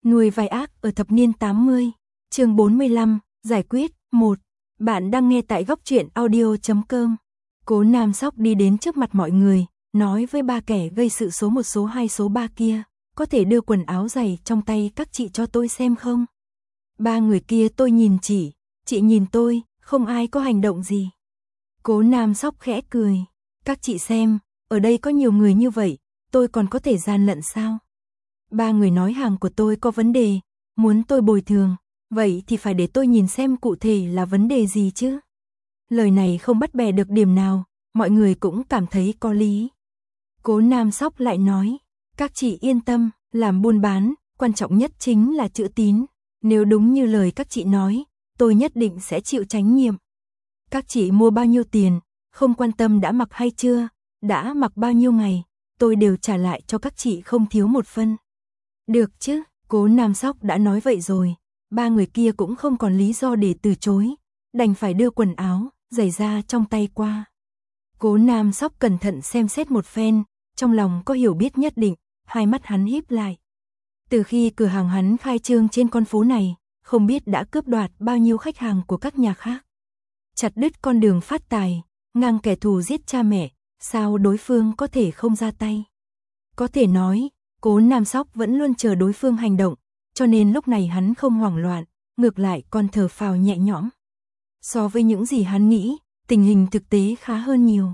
Nuôi vai ác ở thập niên 80, chương 45, giải quyết, 1. Bạn đang nghe tại góc truyện audio.com. Cố Nam Sóc đi đến trước mặt mọi người, nói với ba kẻ gây sự số 1 số 2 số 3 kia, có thể đưa quần áo giày trong tay các chị cho tôi xem không? Ba người kia tôi nhìn chị nhìn tôi, không ai có hành động gì. Cố Nam Sóc khẽ cười, các chị xem, ở đây có nhiều người như vậy, tôi còn có thể gian lận sao? Ba người nói hàng của tôi có vấn đề, muốn tôi bồi thường, vậy thì phải để tôi nhìn xem cụ thể là vấn đề gì chứ. Lời này không bắt bẻ được điểm nào, mọi người cũng cảm thấy có lý. Cố Nam Sóc lại nói, các chị yên tâm, làm buôn bán, quan trọng nhất chính là chữ tín. Nếu đúng như lời các chị nói, tôi nhất định sẽ chịu trách nhiệm. Các chị mua bao nhiêu tiền, không quan tâm đã mặc hay chưa, đã mặc bao nhiêu ngày, tôi đều trả lại cho các chị không thiếu một phân. Được chứ, Cố Nam Sóc đã nói vậy rồi, ba người kia cũng không còn lý do để từ chối, đành phải đưa quần áo, giày da trong tay qua. Cố Nam Sóc cẩn thận xem xét một phen, trong lòng có hiểu biết nhất định, hai mắt hắn híp lại. Từ khi cửa hàng hắn khai trương trên con phố này, không biết đã cướp đoạt bao nhiêu khách hàng của các nhà khác. Chặt đứt con đường phát tài, ngang kẻ thù giết cha mẹ, sao đối phương có thể không ra tay? Có thể nói, Cố Nam Sóc vẫn luôn chờ đối phương hành động, cho nên lúc này hắn không hoảng loạn, ngược lại còn thở phào nhẹ nhõm. So với những gì hắn nghĩ, tình hình thực tế khá hơn nhiều.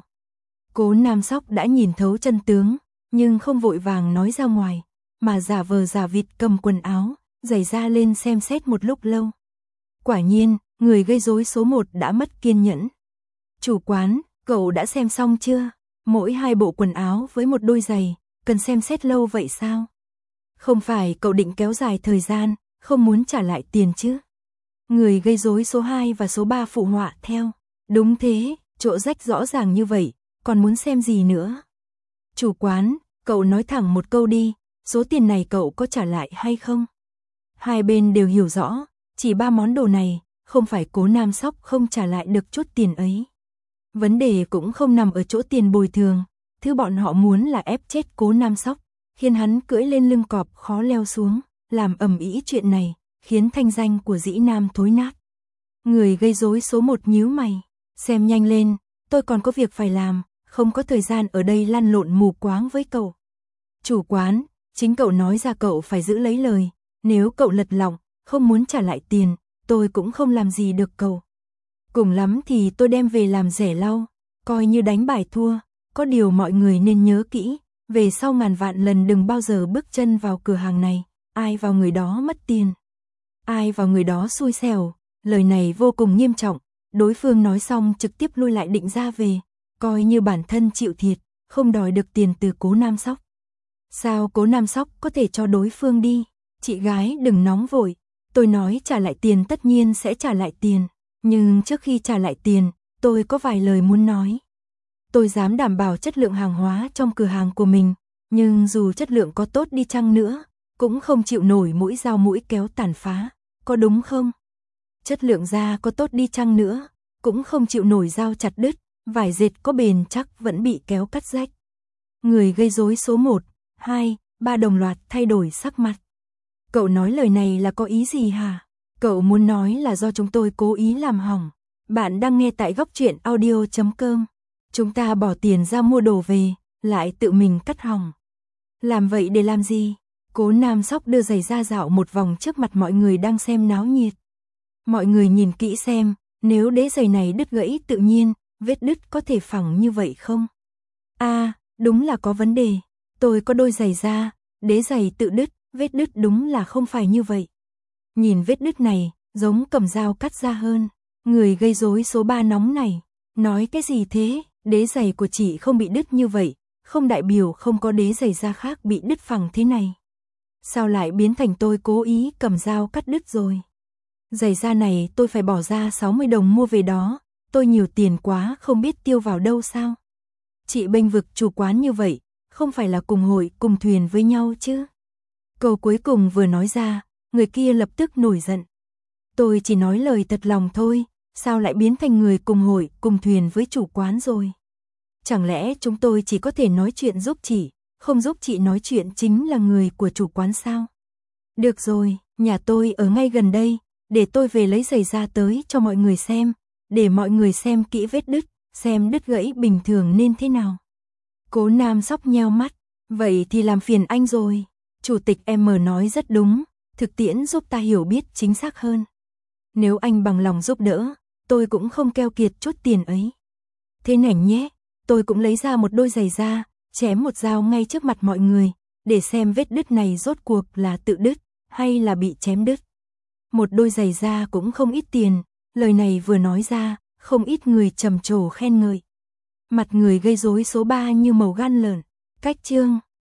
Cố Nam Sóc đã nhìn thấu chân tướng, nhưng không vội vàng nói ra ngoài, mà giả vờ giả vịt cầm quần áo, giày da lên xem xét một lúc lâu. Quả nhiên, người gây rối số 1 đã mất kiên nhẫn. Chủ quán, cậu đã xem xong chưa? Mỗi 2 bộ quần áo với một đôi giày, cần xem xét lâu vậy sao? Không phải cậu định kéo dài thời gian, không muốn trả lại tiền chứ? Người gây rối số 2 và số 3 phụ họa theo. Đúng thế, chỗ rách rõ ràng như vậy, còn muốn xem gì nữa? Chủ quán, cậu nói thẳng một câu đi, số tiền này cậu có trả lại hay không? Hai bên đều hiểu rõ, chỉ 3 món đồ này, không phải Cố Nam Sóc không trả lại được chút tiền ấy. Vấn đề cũng không nằm ở chỗ tiền bồi thường, thứ bọn họ muốn là ép chết Cố Nam Sóc, khiến hắn cưỡi lên lưng cọp khó leo xuống, làm ầm ĩ chuyện này, khiến thanh danh của Dĩ Nam thối nát. Người gây rối số 1 nhíu mày, xem nhanh lên, tôi còn có việc phải làm, không có thời gian ở đây lăn lộn mù quáng với cậu. Chủ quán, chính cậu nói ra cậu phải giữ lấy lời, nếu cậu lật lọng, không muốn trả lại tiền, tôi cũng không làm gì được cậu. Cùng lắm thì tôi đem về làm rẻ lau, coi như đánh bài thua, có điều mọi người nên nhớ kỹ, về sau ngàn vạn lần đừng bao giờ bước chân vào cửa hàng này, ai vào người đó mất tiền. Ai vào người đó xui xẻo, lời này vô cùng nghiêm trọng, đối phương nói xong trực tiếp lui lại định ra về, coi như bản thân chịu thiệt, không đòi được tiền từ Cố Nam Sóc. Sao Cố Nam Sóc có thể cho đối phương đi? Chị gái đừng nóng vội, tôi nói trả lại tiền tất nhiên sẽ trả lại tiền, nhưng trước khi trả lại tiền, tôi có vài lời muốn nói. Tôi dám đảm bảo chất lượng hàng hóa trong cửa hàng của mình, nhưng dù chất lượng có tốt đi chăng nữa, cũng không chịu nổi mũi dao mũi kéo tàn phá, có đúng không? Chất lượng da có tốt đi chăng nữa, cũng không chịu nổi dao chặt đứt, vải dệt có bền chắc vẫn bị kéo cắt rách. Người gây rối số 1, 2, 3 đồng loạt thay đổi sắc mặt. Cậu nói lời này là có ý gì hả? Cậu muốn nói là do chúng tôi cố ý làm hỏng. Bạn đang nghe tại góc truyện audio.com. Chúng ta bỏ tiền ra mua đồ về, lại tự mình cắt hỏng. Làm vậy để làm gì? Cố Nam Sóc đưa giày da dạo một vòng trước mặt mọi người đang xem náo nhiệt. Mọi người nhìn kỹ xem, nếu đế giày này đứt gãy tự nhiên, vết đứt có thể phẳng như vậy không? Đúng là có vấn đề. Tôi có đôi giày da, đế giày tự đứt, vết đứt đúng là không phải như vậy. Nhìn vết đứt này, giống cầm dao cắt ra hơn. Người gây rối số 3 nóng này, nói cái gì thế? Đế giày của chị không bị đứt như vậy, không đại biểu không có đế giày da khác bị đứt phẳng thế này. Sao lại biến thành tôi cố ý cầm dao cắt đứt rồi? Giày da này tôi phải bỏ ra 60 đồng mua về đó, tôi nhiều tiền quá không biết tiêu vào đâu sao? Chị bênh vực chủ quán như vậy, không phải là cùng hội cùng thuyền với nhau chứ? Câu cuối cùng vừa nói ra, người kia lập tức nổi giận. Tôi chỉ nói lời thật lòng thôi, sao lại biến thành người cùng hội cùng thuyền với chủ quán rồi? Chẳng lẽ chúng tôi chỉ có thể nói chuyện giúp chị, không giúp chị nói chuyện chính là người của chủ quán sao? Được rồi, nhà tôi ở ngay gần đây, để tôi về lấy giày da tới cho mọi người xem, để mọi người xem kỹ vết đứt, xem đứt gãy bình thường nên thế nào. Cố Nam Sóc nheo mắt, vậy thì làm phiền anh rồi. Chủ tịch M nói rất đúng, thực tiễn giúp ta hiểu biết chính xác hơn. Nếu anh bằng lòng giúp đỡ, tôi cũng không keo kiệt chút tiền ấy. Thế này nhé, tôi cũng lấy ra một đôi giày da, chém một dao ngay trước mặt mọi người, để xem vết đứt này rốt cuộc là tự đứt, hay là bị chém đứt. Một đôi giày da cũng không ít tiền, lời này vừa nói ra, không ít người trầm trồ khen ngợi. Mặt người gây rối số 3 như màu gan lợn. Cách chương